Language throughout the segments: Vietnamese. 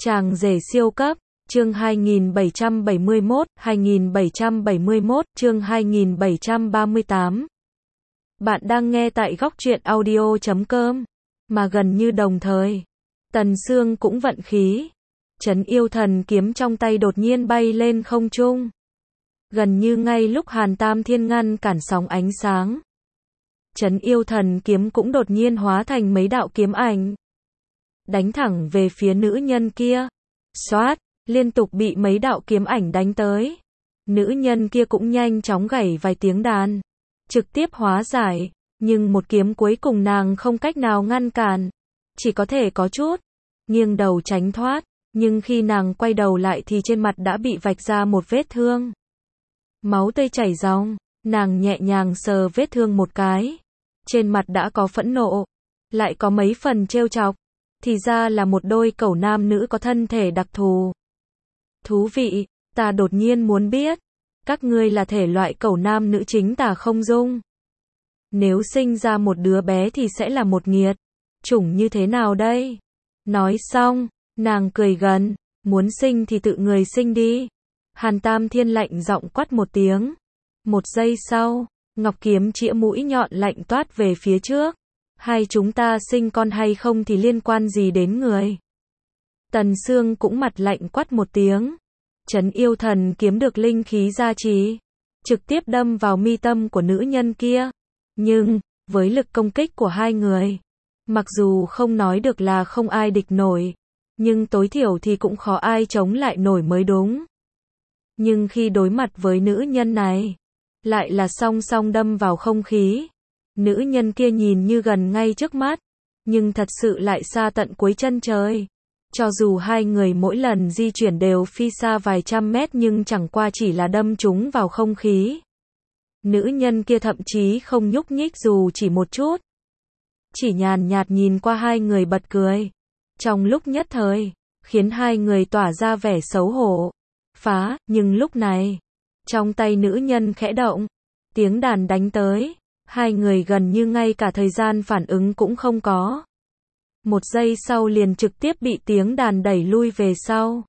Chàng rể siêu cấp, chương 2771, chương 2738. Bạn đang nghe tại góc truyện audio.com. Mà gần như đồng thời, Tần Sương cũng vận khí. Trấn yêu thần kiếm trong tay đột nhiên bay lên không trung. Gần như ngay lúc Hàn Tam Thiên ngăn cản sóng ánh sáng, Trấn yêu thần kiếm cũng đột nhiên hóa thành mấy đạo kiếm ảnh, đánh thẳng về phía nữ nhân kia. Xoát, liên tục bị mấy đạo kiếm ảnh đánh tới. Nữ nhân kia cũng nhanh chóng gảy vài tiếng đàn, trực tiếp hóa giải, nhưng một kiếm cuối cùng nàng không cách nào ngăn cản, chỉ có thể có chút nghiêng đầu tránh thoát, nhưng khi nàng quay đầu lại thì trên mặt đã bị vạch ra một vết thương. Máu tươi chảy ròng, nàng nhẹ nhàng sờ vết thương một cái, trên mặt đã có phẫn nộ, lại có mấy phần trêu chọc. Thì ra là một đôi cẩu nam nữ có thân thể đặc thù. Thú vị, ta đột nhiên muốn biết, các ngươi là thể loại cẩu nam nữ chính tả không dung? Nếu sinh ra một đứa bé thì sẽ là một nghiệt chủng như thế nào đây? Nói xong, nàng cười gần, muốn sinh thì tự người sinh đi. Hàn Tam Thiên lạnh giọng quát một tiếng. Một giây sau, ngọc kiếm chĩa mũi nhọn lạnh toát về phía trước. Hai chúng ta sinh con hay không thì liên quan gì đến người? Tần Sương cũng mặt lạnh quát một tiếng. Trấn yêu thần kiếm được linh khí gia trì, trực tiếp đâm vào mi tâm của nữ nhân kia. Nhưng, với lực công kích của hai người, mặc dù không nói được là không ai địch nổi, nhưng tối thiểu thì cũng khó ai chống lại nổi mới đúng. Nhưng khi đối mặt với nữ nhân này, lại là song song đâm vào không khí. Nữ nhân kia nhìn như gần ngay trước mắt, nhưng thật sự lại xa tận cuối chân trời. Cho dù hai người mỗi lần di chuyển đều phi xa vài trăm mét nhưng chẳng qua chỉ là đâm chúng vào không khí. Nữ nhân kia thậm chí không nhúc nhích dù chỉ một chút, chỉ nhàn nhạt nhìn qua hai người bật cười. Trong lúc nhất thời, khiến hai người tỏa ra vẻ xấu hổ. Phá, nhưng lúc này, trong tay nữ nhân khẽ động, tiếng đàn đánh tới. Hai người gần như ngay cả thời gian phản ứng cũng không có. Một giây sau liền trực tiếp bị tiếng đàn đẩy lui về sau.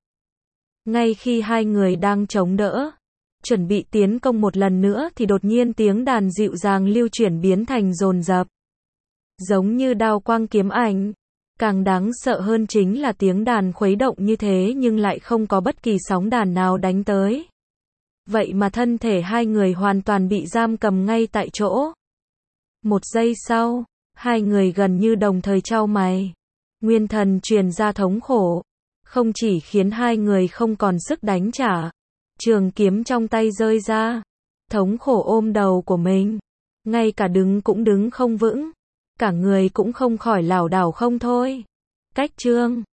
Ngay khi hai người đang chống đỡ, chuẩn bị tiến công một lần nữa thì đột nhiên tiếng đàn dịu dàng lưu chuyển biến thành dồn dập, giống như đao quang kiếm ảnh. Càng đáng sợ hơn chính là tiếng đàn khuấy động như thế nhưng lại không có bất kỳ sóng đàn nào đánh tới. Vậy mà thân thể hai người hoàn toàn bị giam cầm ngay tại chỗ. Một giây sau, hai người gần như đồng thời chau mày. Nguyên thần truyền ra thống khổ, không chỉ khiến hai người không còn sức đánh trả, trường kiếm trong tay rơi ra, thống khổ ôm đầu của mình, ngay cả đứng cũng đứng không vững, cả người cũng không khỏi lảo đảo không thôi. Cách chương